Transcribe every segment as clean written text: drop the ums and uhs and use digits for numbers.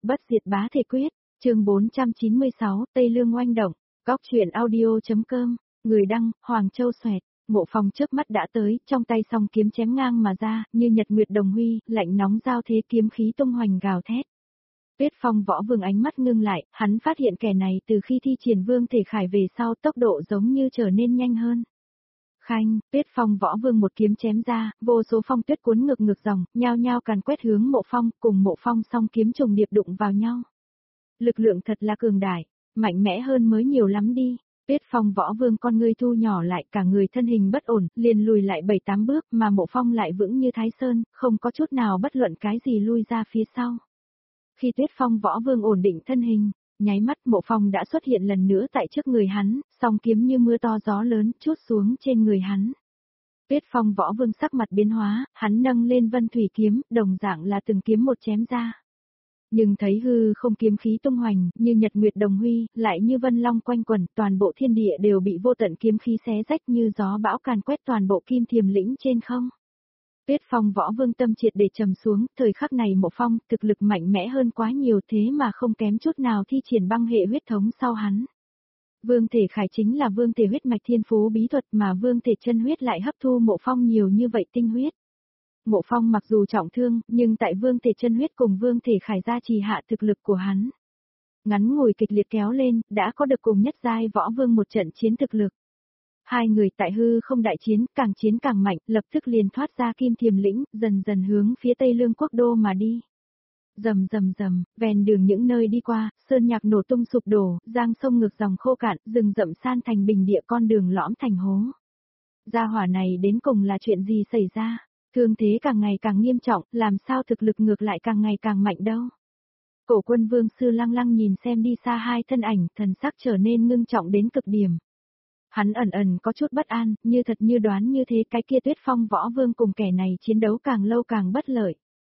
Bất diệt bá thể quyết, chương 496, Tây Lương oanh động, góc truyện audio.com, người đăng, Hoàng Châu Xoẹt, Mộ Phong trước mắt đã tới, trong tay song kiếm chém ngang mà ra, như nhật nguyệt đồng huy, lạnh nóng giao thế kiếm khí tung hoành gào thét. Tuyết Phong Võ Vương ánh mắt ngưng lại, hắn phát hiện kẻ này từ khi thi triển vương thể khải về sau tốc độ giống như trở nên nhanh hơn. Khanh, Tuyết Phong Võ Vương một kiếm chém ra, vô số phong tuyết cuốn ngược ngược dòng, nhao nhao càn quét hướng Mộ Phong, cùng Mộ Phong song kiếm trùng điệp đụng vào nhau. Lực lượng thật là cường đại, mạnh mẽ hơn mới nhiều lắm đi. Tuyết Phong Võ Vương con ngươi thu nhỏ lại, cả người thân hình bất ổn, liền lùi lại 7-8 bước, mà Mộ Phong lại vững như Thái Sơn, không có chút nào bất luận cái gì lui ra phía sau. Khi Tuyết Phong Võ Vương ổn định thân hình, nháy mắt Mộ Phong đã xuất hiện lần nữa tại trước người hắn, song kiếm như mưa to gió lớn trút xuống trên người hắn. Tuyết Phong Võ Vương sắc mặt biến hóa, hắn nâng lên Vân Thủy kiếm, đồng dạng là từng kiếm một chém ra. Nhưng thấy hư không kiếm khí tung hoành, như nhật nguyệt đồng huy, lại như vân long quanh quẩn, toàn bộ thiên địa đều bị vô tận kiếm khí xé rách như gió bão càn quét toàn bộ Kim Thiềm lĩnh trên không. Tuyết Phong Võ Vương tâm triệt để trầm xuống, thời khắc này Mộ Phong thực lực mạnh mẽ hơn quá nhiều thế mà không kém chút nào thi triển băng hệ huyết thống sau hắn. Vương thể khải chính là vương thể huyết mạch thiên phú bí thuật mà vương thể chân huyết lại hấp thu Mộ Phong nhiều như vậy tinh huyết. Mộ Phong mặc dù trọng thương, nhưng tại vương thể chân huyết cùng vương thể khải gia trì hạ thực lực của hắn. Ngắn ngủi kịch liệt kéo lên, đã có được cùng nhất giai võ vương một trận chiến thực lực. Hai người tại hư không đại chiến càng mạnh, lập tức liền thoát ra Kim Thiềm lĩnh, dần dần hướng phía Tây Lương quốc đô mà đi. Rầm rầm rầm, ven đường những nơi đi qua, sơn nhạc nổ tung sụp đổ, giang sông ngược dòng khô cạn, rừng rậm san thành bình địa, con đường lõm thành hố. Gia hỏa này đến cùng là chuyện gì xảy ra? Thương thế càng ngày càng nghiêm trọng, làm sao thực lực ngược lại càng ngày càng mạnh đâu? Cổ Quân Vương sư lăng lăng nhìn xem đi xa hai thân ảnh, thần sắc trở nên ngưng trọng đến cực điểm. Hắn ẩn có chút bất an, như thật như đoán như thế cái kia Tuyết Phong Võ Vương cùng kẻ này chiến đấu càng lâu càng bất lợi.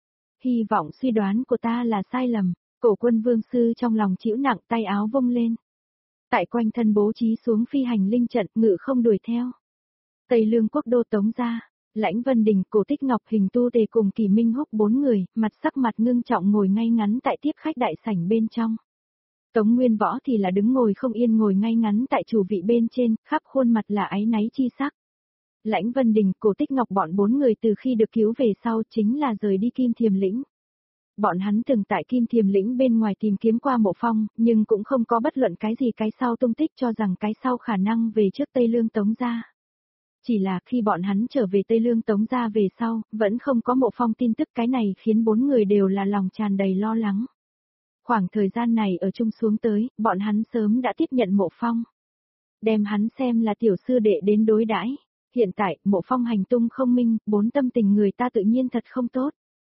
Hy vọng suy đoán của ta là sai lầm, Cổ Quân Vương sư trong lòng chịu nặng, tay áo vung lên. Tại quanh thân bố trí xuống phi hành linh trận, ngự không đuổi theo. Tây Lương quốc đô Tống gia, Lãnh Vân Đình, Cổ Tích Ngọc, Hình Tu Tề cùng Kỳ Minh Húc bốn người, sắc mặt ngưng trọng ngồi ngay ngắn tại tiếp khách đại sảnh bên trong. Tống Nguyên Võ thì là đứng ngồi không yên ngồi ngay ngắn tại chủ vị bên trên, khắp khuôn mặt là áy náy chi sắc. Lãnh Vân Đình, Cổ Tích Ngọc bọn bốn người từ khi được cứu về sau chính là rời đi Kim Thiềm lĩnh. Bọn hắn từng tại Kim Thiềm lĩnh bên ngoài tìm kiếm qua Mộ Phong, nhưng cũng không có bất luận cái gì cái sau tung tích cho rằng cái sau khả năng về trước Tây Lương Tống gia. Chỉ là khi bọn hắn trở về Tây Lương Tống gia về sau, vẫn không có Mộ Phong tin tức, cái này khiến bốn người đều là lòng tràn đầy lo lắng. Khoảng thời gian này ở chung xuống tới, bọn hắn sớm đã tiếp nhận Mộ Phong. Đem hắn xem là tiểu sư đệ đến đối đãi. Hiện tại, Mộ Phong hành tung không minh, bốn tâm tình người ta tự nhiên thật không tốt.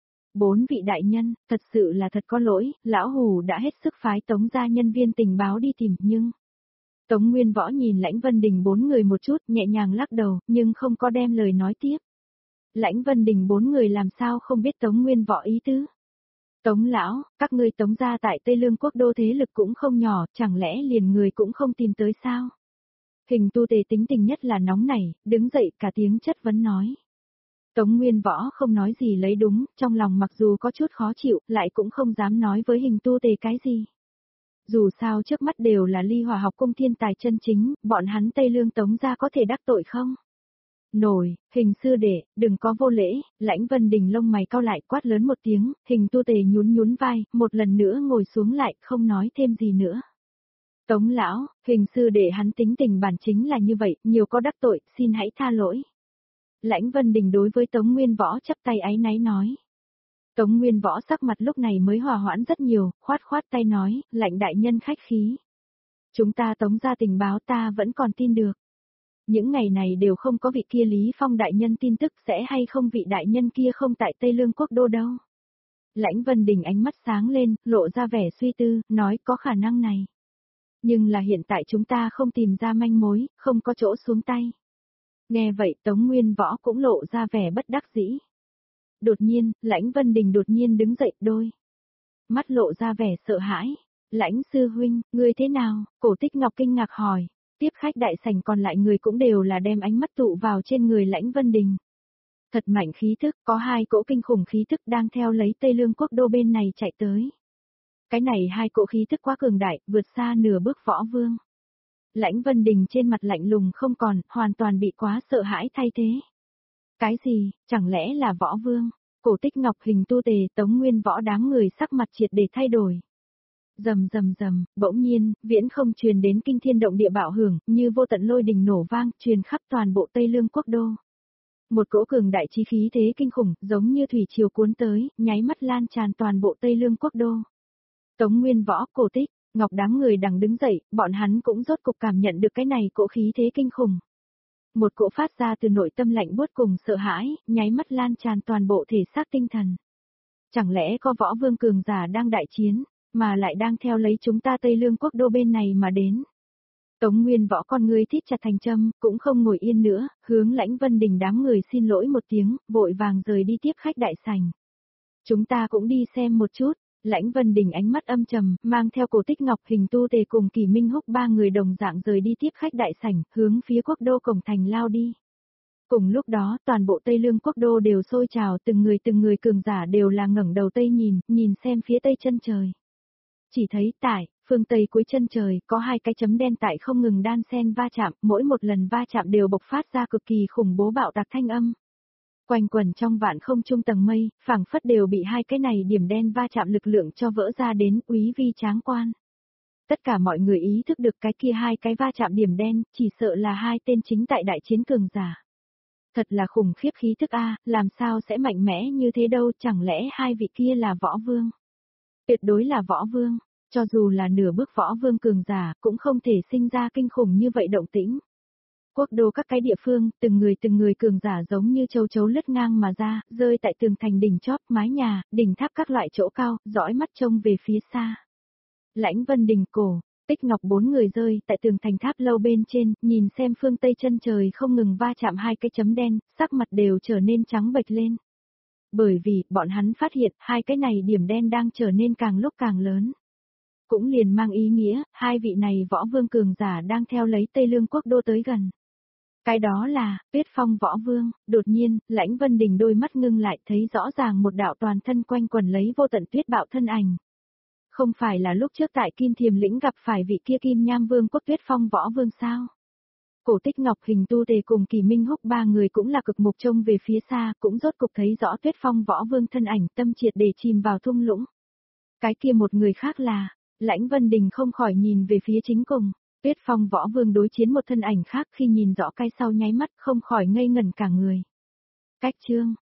Bốn vị đại nhân, thật sự là thật có lỗi, lão hù đã hết sức phái Tống gia nhân viên tình báo đi tìm, nhưng... Tống Nguyên Võ nhìn Lãnh Vân Đình bốn người một chút, nhẹ nhàng lắc đầu, nhưng không có đem lời nói tiếp. Lãnh Vân Đình bốn người làm sao không biết Tống Nguyên Võ ý tứ. Tống lão, các ngươi Tống gia tại Tây Lương quốc đô thế lực cũng không nhỏ, chẳng lẽ liền người cũng không tìm tới sao? Hình Tu Tề tính tình nhất là nóng nảy, đứng dậy cả tiếng chất vấn nói. Tống Nguyên Võ không nói gì lấy đúng, trong lòng mặc dù có chút khó chịu, lại cũng không dám nói với Hình Tu Tề cái gì. Dù sao trước mắt đều là Ly Hỏa học cung thiên tài chân chính, bọn hắn Tây Lương Tống gia có thể đắc tội không? Nổi, Hình sư đệ, đừng có vô lễ, Lãnh Vân Đình lông mày cau lại quát lớn một tiếng, Hình Tu Tề nhún vai, một lần nữa ngồi xuống lại, không nói thêm gì nữa. Tống lão, Hình sư đệ hắn tính tình bản chính là như vậy, nhiều có đắc tội, xin hãy tha lỗi. Lãnh Vân Đình đối với Tống Nguyên Võ chắp tay áy náy nói. Tống Nguyên Võ sắc mặt lúc này mới hòa hoãn rất nhiều, khoát tay nói, Lãnh đại nhân khách khí. Chúng ta Tống gia tình báo ta vẫn còn tin được. Những ngày này đều không có vị kia Lý Phong đại nhân tin tức, sẽ hay không vị đại nhân kia không tại Tây Lương quốc đô đâu. Lãnh Vân Đình ánh mắt sáng lên, lộ ra vẻ suy tư, nói có khả năng này. Nhưng là hiện tại chúng ta không tìm ra manh mối, không có chỗ xuống tay. Nghe vậy Tống Nguyên Võ cũng lộ ra vẻ bất đắc dĩ. Đột nhiên, Lãnh Vân Đình đột nhiên đứng dậy, đôi mắt lộ ra vẻ sợ hãi. Lãnh sư huynh, ngươi thế nào? Cổ Tích Ngọc kinh ngạc hỏi. Tiếp khách đại sảnh còn lại người cũng đều là đem ánh mắt tụ vào trên người Lãnh Vân Đình. Thật mạnh khí thức, có hai cỗ kinh khủng khí thức đang theo lấy Tây Lương quốc đô bên này chạy tới. Cái này hai cỗ khí tức quá cường đại, vượt xa nửa bước võ vương. Lãnh Vân Đình trên mặt lạnh lùng không còn, hoàn toàn bị quá sợ hãi thay thế. Cái gì, chẳng lẽ là võ vương? Cổ Tích Ngọc hình tu tề, Tống Nguyên Võ đám người sắc mặt triệt để thay đổi. Rầm rầm rầm, bỗng nhiên, viễn không truyền đến kinh thiên động địa bạo hưởng, như vô tận lôi đình nổ vang, truyền khắp toàn bộ Tây Lương quốc đô. Một cỗ cường đại chi khí thế kinh khủng, giống như thủy triều cuốn tới, nháy mắt lan tràn toàn bộ Tây Lương quốc đô. Tống Nguyên Võ, Cổ Tích, Ngọc đám người đằng đứng dậy, bọn hắn cũng rốt cục cảm nhận được cái này cỗ khí thế kinh khủng. Một cỗ phát ra từ nội tâm lạnh buốt cùng sợ hãi, nháy mắt lan tràn toàn bộ thể xác tinh thần. Chẳng lẽ có võ vương cường giả đang đại chiến, mà lại đang theo lấy chúng ta Tây Lương quốc đô bên này mà đến. Tống Nguyên Võ con ngươi thít chặt thành châm, cũng không ngồi yên nữa, hướng Lãnh Vân Đình đám người xin lỗi một tiếng, vội vàng rời đi tiếp khách đại sảnh. Chúng ta cũng đi xem một chút. Lãnh Vân Đình ánh mắt âm trầm, mang theo Cổ Tích Ngọc hình tu tề cùng Kỳ Minh Húc ba người đồng dạng rời đi tiếp khách đại sảnh, hướng phía quốc đô cổng thành lao đi. Cùng lúc đó, toàn bộ Tây Lương quốc đô đều sôi trào, từng người cường giả đều là ngẩng đầu tây nhìn xem phía tây chân trời. Chỉ thấy tại phương tây cuối chân trời có hai cái chấm đen tại không ngừng đan xen va chạm, mỗi một lần va chạm đều bộc phát ra cực kỳ khủng bố bạo tạc thanh âm. Quanh quẩn trong vạn không trung tầng mây, phảng phất đều bị hai cái này điểm đen va chạm lực lượng cho vỡ ra đến úy vi tráng quan. Tất cả mọi người ý thức được cái kia hai cái va chạm điểm đen, chỉ sợ là hai tên chính tại đại chiến cường giả. Thật là khủng khiếp khí tức a, làm sao sẽ mạnh mẽ như thế đâu, chẳng lẽ hai vị kia là võ vương? Tuyệt đối là võ vương, cho dù là nửa bước võ vương cường giả, cũng không thể sinh ra kinh khủng như vậy động tĩnh. Quốc đô các cái địa phương, từng người cường giả giống như châu chấu lướt ngang mà ra, rơi tại tường thành đỉnh chóp, mái nhà, đỉnh tháp các loại chỗ cao, dõi mắt trông về phía xa. Lãnh Vân Đình, Cổ Tích Ngọc bốn người rơi tại tường thành tháp lâu bên trên, nhìn xem phương tây chân trời không ngừng va chạm hai cái chấm đen, sắc mặt đều trở nên trắng bệch lên. Bởi vì, bọn hắn phát hiện, hai cái này điểm đen đang trở nên càng lúc càng lớn. Cũng liền mang ý nghĩa, hai vị này võ vương cường giả đang theo lấy Tây Lương quốc đô tới gần. Cái đó là, Tuyết Phong võ vương, đột nhiên, Lãnh Vân Đình đôi mắt ngưng lại thấy rõ ràng một đạo toàn thân quanh quần lấy vô tận tuyết bạo thân ảnh. Không phải là lúc trước tại Kim Thiềm lĩnh gặp phải vị kia Kim Nham Vương quốc Tuyết Phong võ vương sao? Cổ Tích Ngọc hình tu tề cùng Kỳ Minh Húc ba người cũng là cực mục trông về phía xa, cũng rốt cục thấy rõ Tuyết Phong võ vương thân ảnh, tâm triệt để chìm vào thung lũng. Cái kia một người khác là, Lãnh Vân Đình không khỏi nhìn về phía chính cùng. Tuyết Phong võ vương đối chiến một thân ảnh khác, khi nhìn rõ cái sau nháy mắt không khỏi ngây ngẩn cả người. Cách chương